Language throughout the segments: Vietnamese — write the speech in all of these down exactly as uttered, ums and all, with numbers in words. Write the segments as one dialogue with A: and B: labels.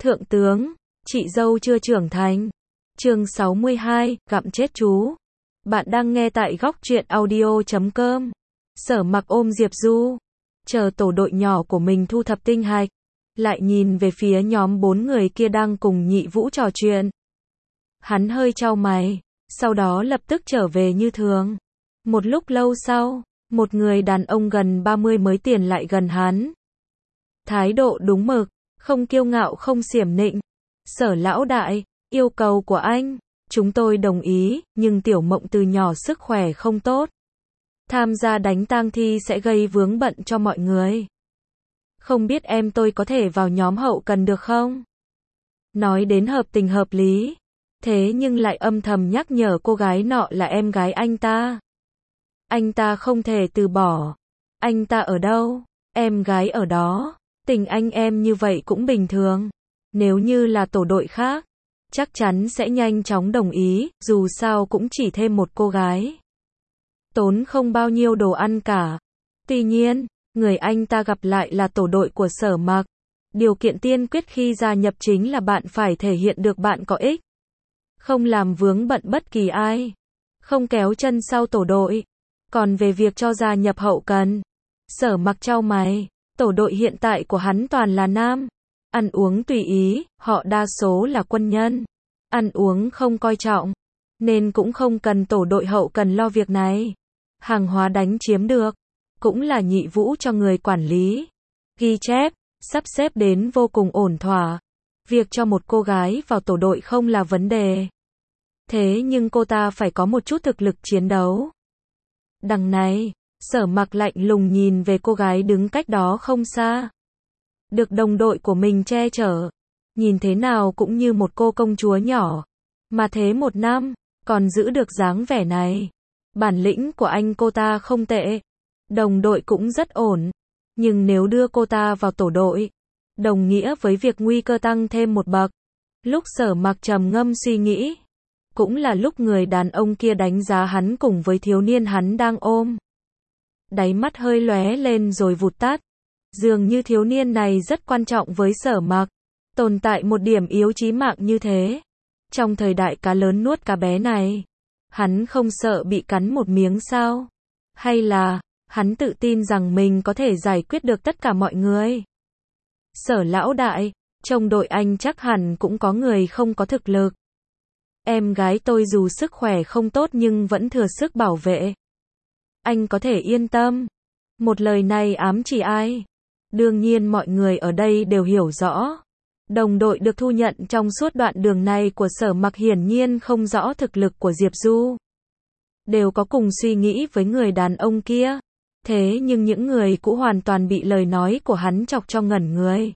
A: Thượng tướng, chị dâu chưa trưởng thành. Chương sáu mươi hai, gặm chết chú. Bạn đang nghe tại góc truyện audio chấm com. Sở Mặc ôm Diệp Du, chờ tổ đội nhỏ của mình thu thập tinh hạch, lại nhìn về phía nhóm bốn người kia đang cùng Nhị Vũ trò chuyện. Hắn hơi chau mày, sau đó lập tức trở về như thường. Một lúc lâu sau, một người đàn ông gần ba mươi mới tiền lại gần hắn. Thái độ đúng mực, không kiêu ngạo không xiểm nịnh. Sở lão đại, yêu cầu của anh, chúng tôi đồng ý, nhưng Tiểu Mộng từ nhỏ sức khỏe không tốt. Tham gia đánh tang thi sẽ gây vướng bận cho mọi người. Không biết em tôi có thể vào nhóm hậu cần được không? Nói đến hợp tình hợp lý, thế nhưng lại âm thầm nhắc nhở cô gái nọ là em gái anh ta. Anh ta không thể từ bỏ. Anh ta ở đâu? Em gái ở đó. Tình anh em như vậy cũng bình thường. Nếu như là tổ đội khác, chắc chắn sẽ nhanh chóng đồng ý, dù sao cũng chỉ thêm một cô gái. Tốn không bao nhiêu đồ ăn cả. Tuy nhiên, người anh ta gặp lại là tổ đội của Sở Mặc. Điều kiện tiên quyết khi gia nhập chính là bạn phải thể hiện được bạn có ích. Không làm vướng bận bất kỳ ai. Không kéo chân sau tổ đội. Còn về việc cho gia nhập hậu cần, Sở Mặc chau mày. Tổ đội hiện tại của hắn toàn là nam. Ăn uống tùy ý, họ đa số là quân nhân. Ăn uống không coi trọng, nên cũng không cần tổ đội hậu cần lo việc này. Hàng hóa đánh chiếm được, cũng là Nhị Vũ cho người quản lý. Ghi chép, sắp xếp đến vô cùng ổn thỏa. Việc cho một cô gái vào tổ đội không là vấn đề. Thế nhưng cô ta phải có một chút thực lực chiến đấu. Đằng này, Sở Mặc lạnh lùng nhìn về cô gái đứng cách đó không xa. Được đồng đội của mình che chở, nhìn thế nào cũng như một cô công chúa nhỏ. Mà thế một năm, còn giữ được dáng vẻ này. Bản lĩnh của anh cô ta không tệ. Đồng đội cũng rất ổn. Nhưng nếu đưa cô ta vào tổ đội, đồng nghĩa với việc nguy cơ tăng thêm một bậc. Lúc Sở Mặc trầm ngâm suy nghĩ, cũng là lúc người đàn ông kia đánh giá hắn cùng với thiếu niên hắn đang ôm. Đáy mắt hơi lóe lên rồi vụt tắt. Dường như thiếu niên này rất quan trọng với Sở Mặc. Tồn tại một điểm yếu chí mạng như thế. Trong thời đại cá lớn nuốt cá bé này, hắn không sợ bị cắn một miếng sao? Hay là, hắn tự tin rằng mình có thể giải quyết được tất cả mọi người? Sở lão đại, trong đội anh chắc hẳn cũng có người không có thực lực. Em gái tôi dù sức khỏe không tốt nhưng vẫn thừa sức bảo vệ. Anh có thể yên tâm. Một lời này ám chỉ ai? Đương nhiên mọi người ở đây đều hiểu rõ. Đồng đội được thu nhận trong suốt đoạn đường này của Sở Mặc hiển nhiên không rõ thực lực của Diệp Du. Đều có cùng suy nghĩ với người đàn ông kia. Thế nhưng những người cũ hoàn toàn bị lời nói của hắn chọc cho ngẩn người.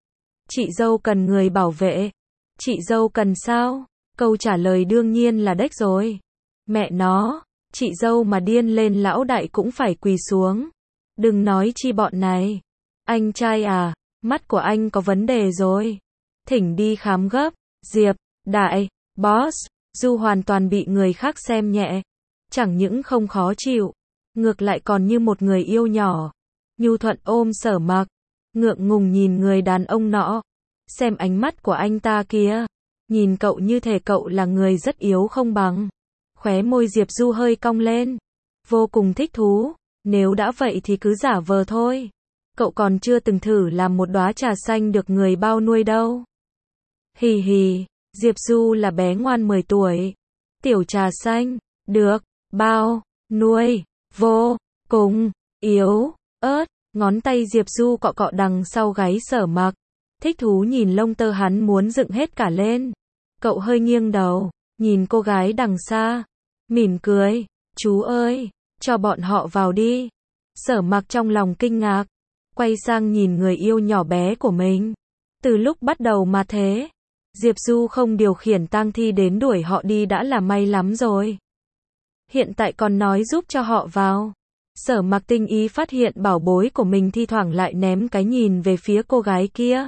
A: Chị dâu cần người bảo vệ. Chị dâu cần sao? Câu trả lời đương nhiên là đếch rồi. Mẹ nó, chị dâu mà điên lên lão đại cũng phải quỳ xuống. Đừng nói chi bọn này. Anh trai à, mắt của anh có vấn đề rồi. Thỉnh đi khám gấp. Diệp, đại, boss, Du hoàn toàn bị người khác xem nhẹ. Chẳng những không khó chịu, ngược lại còn như một người yêu nhỏ. Nhu thuận ôm Sở Mặc, ngượng ngùng nhìn người đàn ông nọ. Xem ánh mắt của anh ta kìa. Nhìn cậu như thể cậu là người rất yếu không bằng. Khóe môi Diệp Du hơi cong lên. Vô cùng thích thú. Nếu đã vậy thì cứ giả vờ thôi. Cậu còn chưa từng thử làm một đóa trà xanh được người bao nuôi đâu. Hì hì, Diệp Du là bé ngoan mười tuổi. Tiểu trà xanh, được, bao, nuôi, vô, cùng, yếu, ớt. Ngón tay Diệp Du cọ cọ đằng sau gáy Sở Mặc. Thích thú nhìn lông tơ hắn muốn dựng hết cả lên. Cậu hơi nghiêng đầu, nhìn cô gái đằng xa. Mỉm cười, chú ơi, cho bọn họ vào đi. Sở Mặc trong lòng kinh ngạc. Quay sang nhìn người yêu nhỏ bé của mình. Từ lúc bắt đầu mà thế, Diệp Du không điều khiển tang thi đến đuổi họ đi đã là may lắm rồi. Hiện tại còn nói giúp cho họ vào. Sở Mặc tinh ý phát hiện bảo bối của mình thi thoảng lại ném cái nhìn về phía cô gái kia.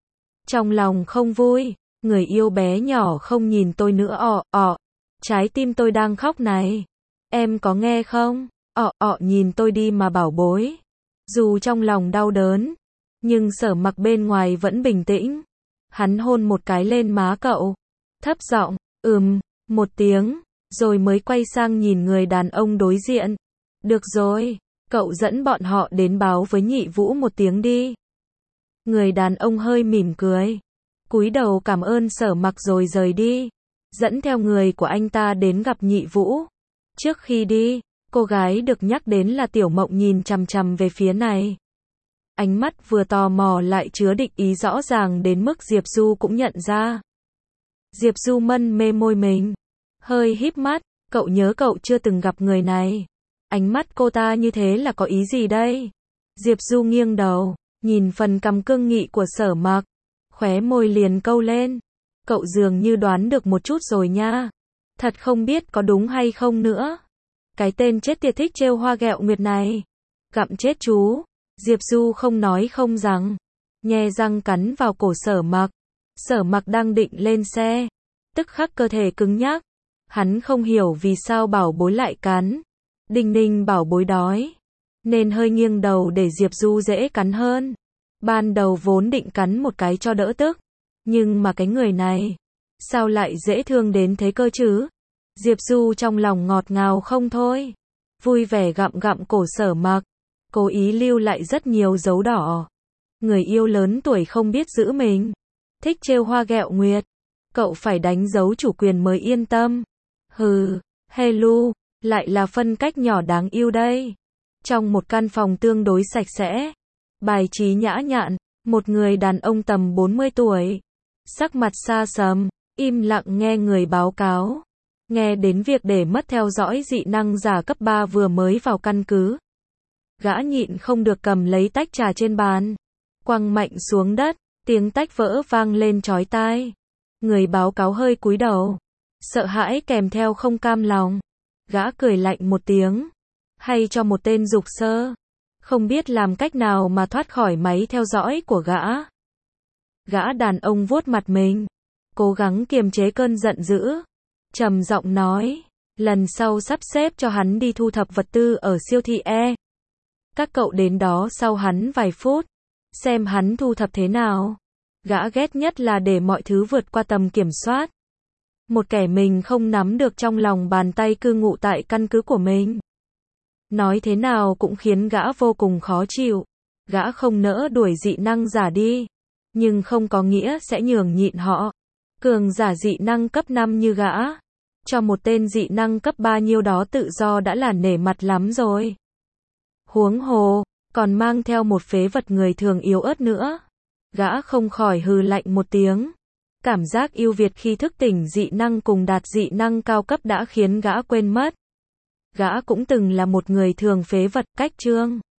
A: Trong lòng không vui, người yêu bé nhỏ không nhìn tôi nữa ọ, ọ. Trái tim tôi đang khóc này. Em có nghe không? Ọ, ọ nhìn tôi đi mà bảo bối. Dù trong lòng đau đớn, nhưng Sở Mặc bên ngoài vẫn bình tĩnh. Hắn hôn một cái lên má cậu. Thấp giọng, ừm, một tiếng, rồi mới quay sang nhìn người đàn ông đối diện. Được rồi, cậu dẫn bọn họ đến báo với nhị Vũ một tiếng đi. Người đàn ông hơi mỉm cười, cúi đầu cảm ơn Sở Mặc rồi rời đi, dẫn theo người của anh ta đến gặp nhị Vũ. Trước khi đi, cô gái được nhắc đến là Tiểu Mộng nhìn chằm chằm về phía này. Ánh mắt vừa tò mò lại chứa địch ý rõ ràng đến mức Diệp Du cũng nhận ra. Diệp Du mân mê môi mình, hơi híp mắt, cậu nhớ cậu chưa từng gặp người này. Ánh mắt cô ta như thế là có ý gì đây? Diệp Du nghiêng đầu, nhìn phần cằm cương nghị của Sở Mặc, khóe môi liền câu lên. Cậu dường như đoán được một chút rồi nha. Thật không biết có đúng hay không nữa. Cái tên chết tiệt thích trêu hoa ghẹo nguyệt này. Gặm chết chú. Diệp Du không nói không rằng, nhe răng cắn vào cổ Sở Mặc. Sở Mặc đang định lên xe, tức khắc cơ thể cứng nhắc. Hắn không hiểu vì sao bảo bối lại cắn. Đinh Ninh bảo bối đói, nên hơi nghiêng đầu để Diệp Du dễ cắn hơn. Ban đầu vốn định cắn một cái cho đỡ tức, nhưng mà cái người này, sao lại dễ thương đến thế cơ chứ? Diệp Du trong lòng ngọt ngào không thôi, vui vẻ gặm gặm cổ Sở Mặc, cố ý lưu lại rất nhiều dấu đỏ. Người yêu lớn tuổi không biết giữ mình, thích trêu hoa ghẹo nguyệt, cậu phải đánh dấu chủ quyền mới yên tâm. Hừ, Helu, lại là phân cách nhỏ đáng yêu đây. Trong một căn phòng tương đối sạch sẽ, bài trí nhã nhặn, một người đàn ông tầm bốn mươi tuổi, sắc mặt xa sầm, im lặng nghe người báo cáo. Nghe đến việc để mất theo dõi dị năng giả cấp ba vừa mới vào căn cứ. Gã nhịn không được cầm lấy tách trà trên bàn, quăng mạnh xuống đất, tiếng tách vỡ vang lên chói tai. Người báo cáo hơi cúi đầu, sợ hãi kèm theo không cam lòng. Gã cười lạnh một tiếng, hay cho một tên dục sơ, không biết làm cách nào mà thoát khỏi máy theo dõi của gã. Gã đàn ông vuốt mặt mình, cố gắng kiềm chế cơn giận dữ, trầm giọng nói, lần sau sắp xếp cho hắn đi thu thập vật tư ở siêu thị E. Các cậu đến đó sau hắn vài phút, xem hắn thu thập thế nào. Gã ghét nhất là để mọi thứ vượt qua tầm kiểm soát. Một kẻ mình không nắm được trong lòng bàn tay cư ngụ tại căn cứ của mình. Nói thế nào cũng khiến gã vô cùng khó chịu. Gã không nỡ đuổi dị năng giả đi, nhưng không có nghĩa sẽ nhường nhịn họ. Cường giả dị năng cấp năm như gã, cho một tên dị năng cấp ba nhiêu đó tự do đã là nể mặt lắm rồi. Huống hồ, còn mang theo một phế vật người thường yếu ớt nữa. Gã không khỏi hừ lạnh một tiếng. Cảm giác ưu việt khi thức tỉnh dị năng cùng đạt dị năng cao cấp đã khiến gã quên mất. Gã cũng từng là một người thường phế vật, cách chương.